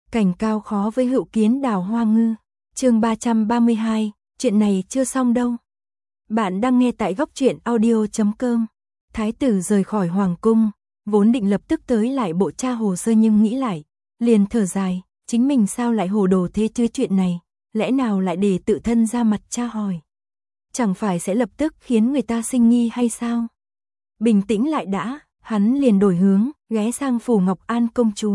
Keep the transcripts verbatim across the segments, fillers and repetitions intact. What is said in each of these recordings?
Cảnh cao khó với hữu kiến đào hoa ngư. Chương ba trăm ba mươi hai, chuyện này chưa xong đâu. Bạn đang nghe tại góc truyện audio chấm com. Thái tử rời khỏi hoàng cung, vốn định lập tức tới lại bộ tra hồ sơ nhưng nghĩ lại, liền thở dài, chính mình sao lại hồ đồ thế chứ, chuyện này, lẽ nào lại để tự thân ra mặt tra hỏi. Chẳng phải sẽ lập tức khiến người ta sinh nghi hay sao? Bình tĩnh lại đã, hắn liền đổi hướng, ghé sang phủ Ngọc An công chúa.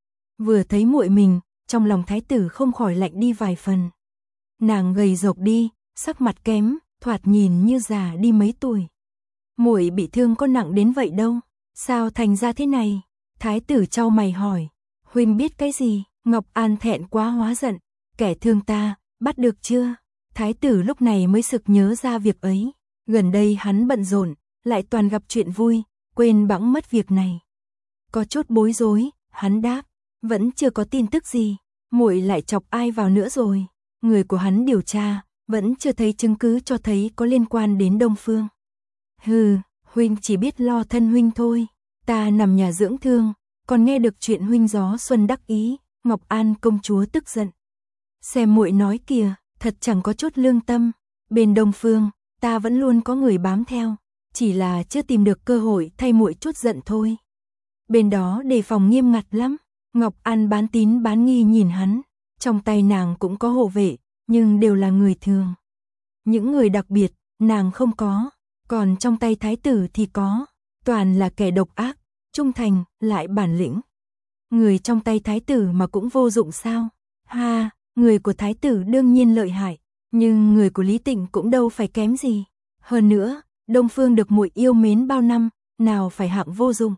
Vừa thấy muội mình, trong lòng thái tử không khỏi lạnh đi vài phần. Nàng gầy rộc đi, sắc mặt kém, thoạt nhìn như già đi mấy tuổi. Muội bị thương có nặng đến vậy đâu, sao thành ra thế này? Thái tử chau mày hỏi. Huynh biết cái gì? Ngọc An thẹn quá hóa giận. Kẻ thương ta, bắt được chưa? Thái tử lúc này mới sực nhớ ra việc ấy. Gần đây hắn bận rộn, lại toàn gặp chuyện vui, quên bẵng mất việc này. Có chút bối rối, hắn đáp, vẫn chưa có tin tức gì. Muội lại chọc ai vào nữa rồi? Người của hắn điều tra, vẫn chưa thấy chứng cứ cho thấy có liên quan đến Đông Phương. Hừ, huynh chỉ biết lo thân huynh thôi. Ta nằm nhà dưỡng thương, còn nghe được chuyện huynh gió xuân đắc ý. Ngọc An công chúa tức giận. Xem muội nói kìa, thật chẳng có chút lương tâm. Bên Đông Phương, ta vẫn luôn có người bám theo, chỉ là chưa tìm được cơ hội thay muội chút giận thôi. Bên đó đề phòng nghiêm ngặt lắm. Ngọc An bán tín bán nghi nhìn hắn, trong tay nàng cũng có hộ vệ, nhưng đều là người thường. Những người đặc biệt, nàng không có, còn trong tay thái tử thì có, toàn là kẻ độc ác, trung thành, lại bản lĩnh. Người trong tay thái tử mà cũng vô dụng sao? Ha, người của thái tử đương nhiên lợi hại, nhưng người của Lý Tịnh cũng đâu phải kém gì. Hơn nữa, Đông Phương được muội yêu mến bao năm, nào phải hạng vô dụng.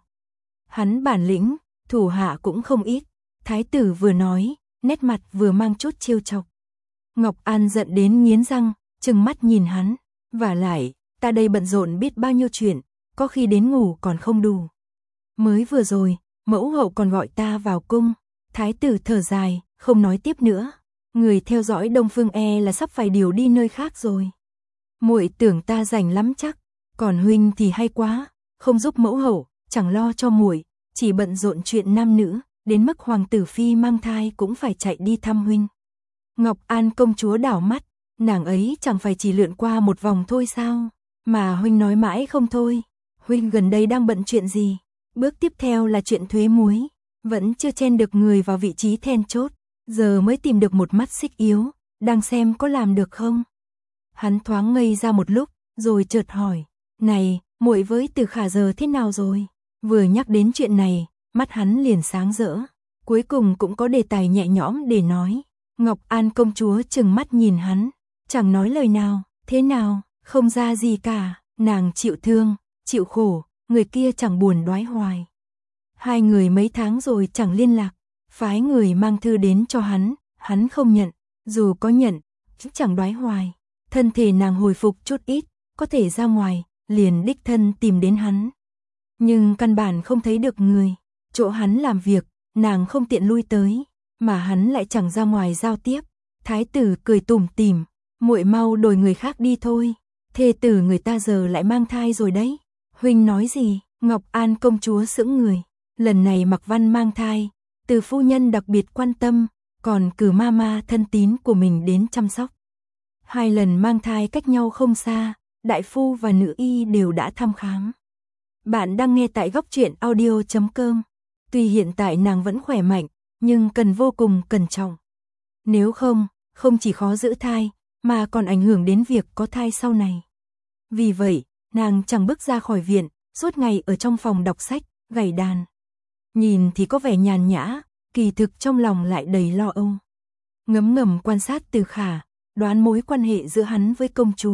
Hắn bản lĩnh, thủ hạ cũng không ít. Thái tử vừa nói, nét mặt vừa mang chút trêu chọc. Ngọc An giận đến nghiến răng, trừng mắt nhìn hắn. Vả lại, ta đây bận rộn biết bao nhiêu chuyện, có khi đến ngủ còn không đủ. Mới vừa rồi, mẫu hậu còn gọi ta vào cung. Thái tử thở dài, không nói tiếp nữa. Người theo dõi Đông Phương e là sắp phải điều đi nơi khác rồi. Muội tưởng ta rảnh lắm chắc, còn huynh thì hay quá, không giúp mẫu hậu, chẳng lo cho muội, chỉ bận rộn chuyện nam nữ, đến mức hoàng tử phi mang thai cũng phải chạy đi thăm huynh. Ngọc An công chúa đảo mắt, nàng ấy chẳng phải chỉ lượn qua một vòng thôi sao, mà huynh nói mãi không thôi. Huynh gần đây đang bận chuyện gì? Bước tiếp theo là chuyện thuế muối, vẫn chưa chen được người vào vị trí then chốt, giờ mới tìm được một mắt xích yếu, đang xem có làm được không. Hắn thoáng ngây ra một lúc, rồi chợt hỏi, này, muội với Từ Khả giờ thế nào rồi? Vừa nhắc đến chuyện này, mắt hắn liền sáng rỡ, cuối cùng cũng có đề tài nhẹ nhõm để nói. Ngọc An công chúa trừng mắt nhìn hắn, chẳng nói lời nào. Thế nào? Không ra gì cả. Nàng chịu thương, chịu khổ, người kia chẳng buồn đoái hoài. Hai người mấy tháng rồi chẳng liên lạc, phái người mang thư đến cho hắn, hắn không nhận, dù có nhận, cũng chẳng đoái hoài. Thân thể nàng hồi phục chút ít, có thể ra ngoài, liền đích thân tìm đến hắn. Nhưng căn bản không thấy được người, chỗ hắn làm việc, nàng không tiện lui tới, mà hắn lại chẳng ra ngoài giao tiếp. Thái tử cười tủm tỉm, muội mau đổi người khác đi thôi, thê tử người ta giờ lại mang thai rồi đấy. Huynh nói gì? Ngọc An công chúa sững người, lần này Mạc Văn mang thai, Từ phu nhân đặc biệt quan tâm, còn cử mama thân tín của mình đến chăm sóc. Hai lần mang thai cách nhau không xa, đại phu và nữ y đều đã thăm khám. Bạn đang nghe tại góc truyện audio chấm com. Tuy hiện tại nàng vẫn khỏe mạnh, nhưng cần vô cùng cẩn trọng. Nếu không, không chỉ khó giữ thai, mà còn ảnh hưởng đến việc có thai sau này. Vì vậy, nàng chẳng bước ra khỏi viện, suốt ngày ở trong phòng đọc sách, gảy đàn. Nhìn thì có vẻ nhàn nhã, kỳ thực trong lòng lại đầy lo âu. Ngấm ngầm quan sát Từ Khả, đoán mối quan hệ giữa hắn với công chúa.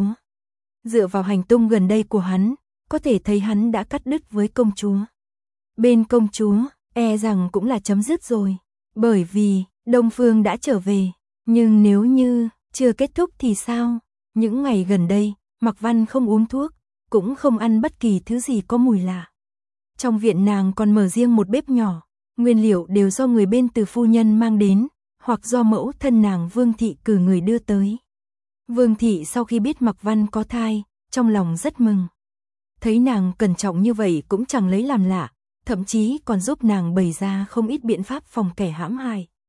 Dựa vào hành tung gần đây của hắn, có thể thấy hắn đã cắt đứt với công chúa. Bên công chúa, e rằng cũng là chấm dứt rồi, bởi vì Đông Phương đã trở về. Nhưng nếu như chưa kết thúc thì sao? Những ngày gần đây, Mạc Văn không uống thuốc, cũng không ăn bất kỳ thứ gì có mùi lạ. Trong viện nàng còn mở riêng một bếp nhỏ, nguyên liệu đều do người bên Từ phu nhân mang đến, hoặc do mẫu thân nàng Vương Thị cử người đưa tới. Vương Thị sau khi biết Mạc Văn có thai, trong lòng rất mừng. Thấy nàng cẩn trọng như vậy cũng chẳng lấy làm lạ, thậm chí còn giúp nàng bày ra không ít biện pháp phòng kẻ hãm hại.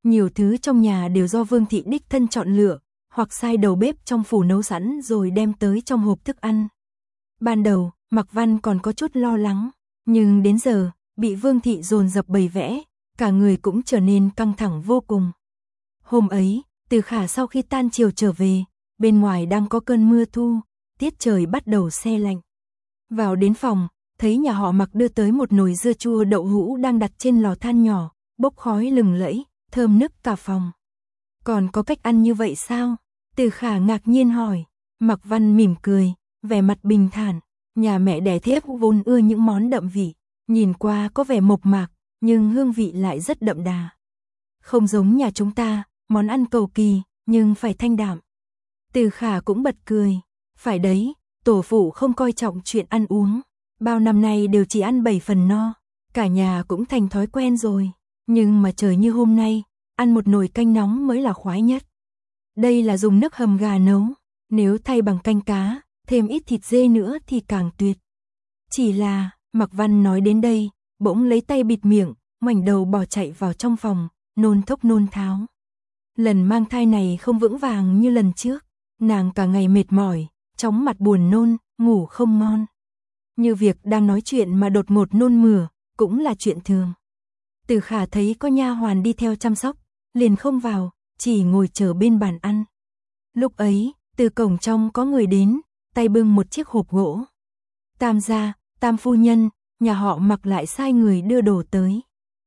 Nhiều thứ trong nhà đều do Vương thị đích thân chọn lựa, hoặc sai đầu bếp trong phủ nấu sẵn rồi đem tới trong hộp thức ăn. Ban đầu, Mạc Văn còn có chút lo lắng, nhưng đến giờ, bị Vương thị dồn dập bày vẽ, cả người cũng trở nên căng thẳng vô cùng. Hôm ấy, Từ Khả sau khi tan chiều trở về, bên ngoài đang có cơn mưa thu, tiết trời bắt đầu se lạnh. Vào đến phòng, thấy nhà họ Mạc đưa tới một nồi dưa chua đậu hũ đang đặt trên lò than nhỏ, bốc khói lừng lẫy, thơm nức cả phòng. Còn có cách ăn như vậy sao? Từ Khả ngạc nhiên hỏi. Mạc Văn mỉm cười, vẻ mặt bình thản. Nhà mẹ đẻ thiếp vốn ưa những món đậm vị, nhìn qua có vẻ mộc mạc, nhưng hương vị lại rất đậm đà. Không giống nhà chúng ta, món ăn cầu kỳ, nhưng phải thanh đạm. Từ Khả cũng bật cười. Phải đấy, tổ phụ không coi trọng chuyện ăn uống. Bao năm nay đều chỉ ăn bảy phần no. Cả nhà cũng thành thói quen rồi. Nhưng mà trời như hôm nay, ăn một nồi canh nóng mới là khoái nhất. Đây là dùng nước hầm gà nấu. Nếu thay bằng canh cá, thêm ít thịt dê nữa thì càng tuyệt. Chỉ là, Mạc Văn nói đến đây, bỗng lấy tay bịt miệng, ngoảnh đầu bỏ chạy vào trong phòng, nôn thốc nôn tháo. Lần mang thai này không vững vàng như lần trước, nàng cả ngày mệt mỏi, chóng mặt buồn nôn, ngủ không ngon. Như việc đang nói chuyện mà đột ngột nôn mửa, cũng là chuyện thường. Từ Khả thấy có nha hoàn đi theo chăm sóc, liền không vào, chỉ ngồi chờ bên bàn ăn. Lúc ấy, từ cổng trong có người đến, tay bưng một chiếc hộp gỗ. Tam gia, Tam phu nhân, nhà họ Mạc lại sai người đưa đồ tới.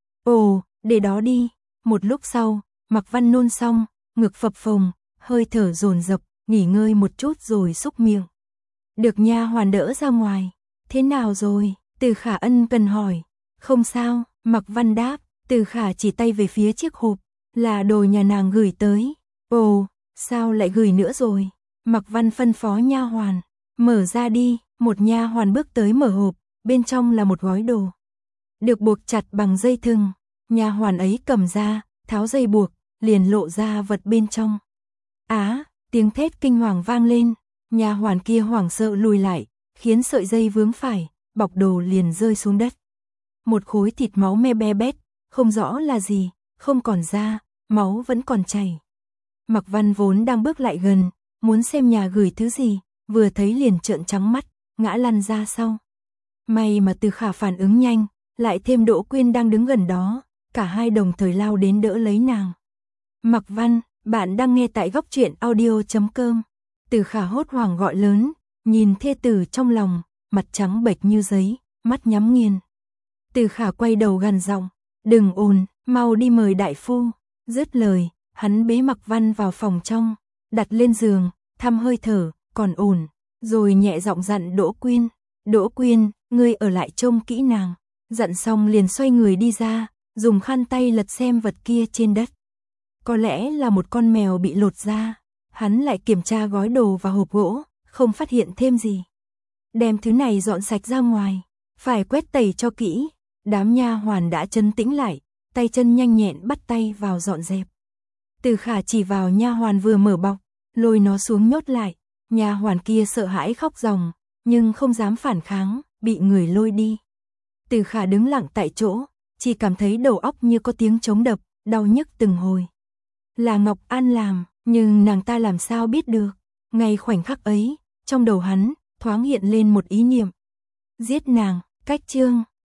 Ồ, để đó đi. Một lúc sau, Mạc Văn nôn xong, ngực phập phồng, hơi thở dồn dập, nghỉ ngơi một chút rồi xúc miệng. Được nha hoàn đỡ ra ngoài. Thế nào rồi? Từ Khả ân cần hỏi. Không sao, Mạc Văn đáp. Từ Khả chỉ tay về phía chiếc hộp, là đồ nhà nàng gửi tới. Ồ, sao lại gửi nữa rồi? Mạc Văn phân phó nha hoàn. Mở ra đi. Một nha hoàn bước tới mở hộp, bên trong là một gói đồ. Được buộc chặt bằng dây thừng. Nha hoàn ấy cầm ra, tháo dây buộc, liền lộ ra vật bên trong. Á, tiếng thét kinh hoàng vang lên. Nha hoàn kia hoảng sợ lùi lại, khiến sợi dây vướng phải, bọc đồ liền rơi xuống đất. Một khối thịt máu me be bét, không rõ là gì, không còn da, máu vẫn còn chảy. Mạc Văn vốn đang bước lại gần, muốn xem nhà gửi thứ gì, vừa thấy liền trợn trắng mắt, ngã lăn ra sau. May mà Từ Khả phản ứng nhanh, lại thêm Đỗ Quyên đang đứng gần đó, cả hai đồng thời lao đến đỡ lấy nàng. Mạc Văn, bạn đang nghe tại góc truyện audio chấm com. Từ Khả hốt hoảng gọi lớn, nhìn thê tử trong lòng, mặt trắng bệch như giấy, mắt nhắm nghiền. Từ Khả quay đầu gằn giọng, đừng ồn, mau đi mời đại phu. Dứt lời, hắn bế Mạc Văn vào phòng trong, đặt lên giường, thăm hơi thở, còn ổn, rồi nhẹ giọng dặn Đỗ Quyên. Đỗ Quyên, ngươi ở lại trông kỹ nàng. Dặn xong liền xoay người đi ra, dùng khăn tay lật xem vật kia trên đất. Có lẽ là một con mèo bị lột da. Hắn lại kiểm tra gói đồ và hộp gỗ, không phát hiện thêm gì. Đem thứ này dọn sạch ra ngoài, phải quét tẩy cho kỹ. Đám nha hoàn đã trấn tĩnh lại, tay chân nhanh nhẹn bắt tay vào dọn dẹp. Từ Khả chỉ vào nha hoàn vừa mở bọc, lôi nó xuống nhốt lại. Nha hoàn kia sợ hãi khóc ròng, nhưng không dám phản kháng, bị người lôi đi. Từ Khả đứng lặng tại chỗ, chỉ cảm thấy đầu óc như có tiếng trống đập, đau nhức từng hồi. Là Ngọc An làm, nhưng nàng ta làm sao biết được. Ngay khoảnh khắc ấy, trong đầu hắn thoáng hiện lên một ý niệm. Giết nàng. Cách chương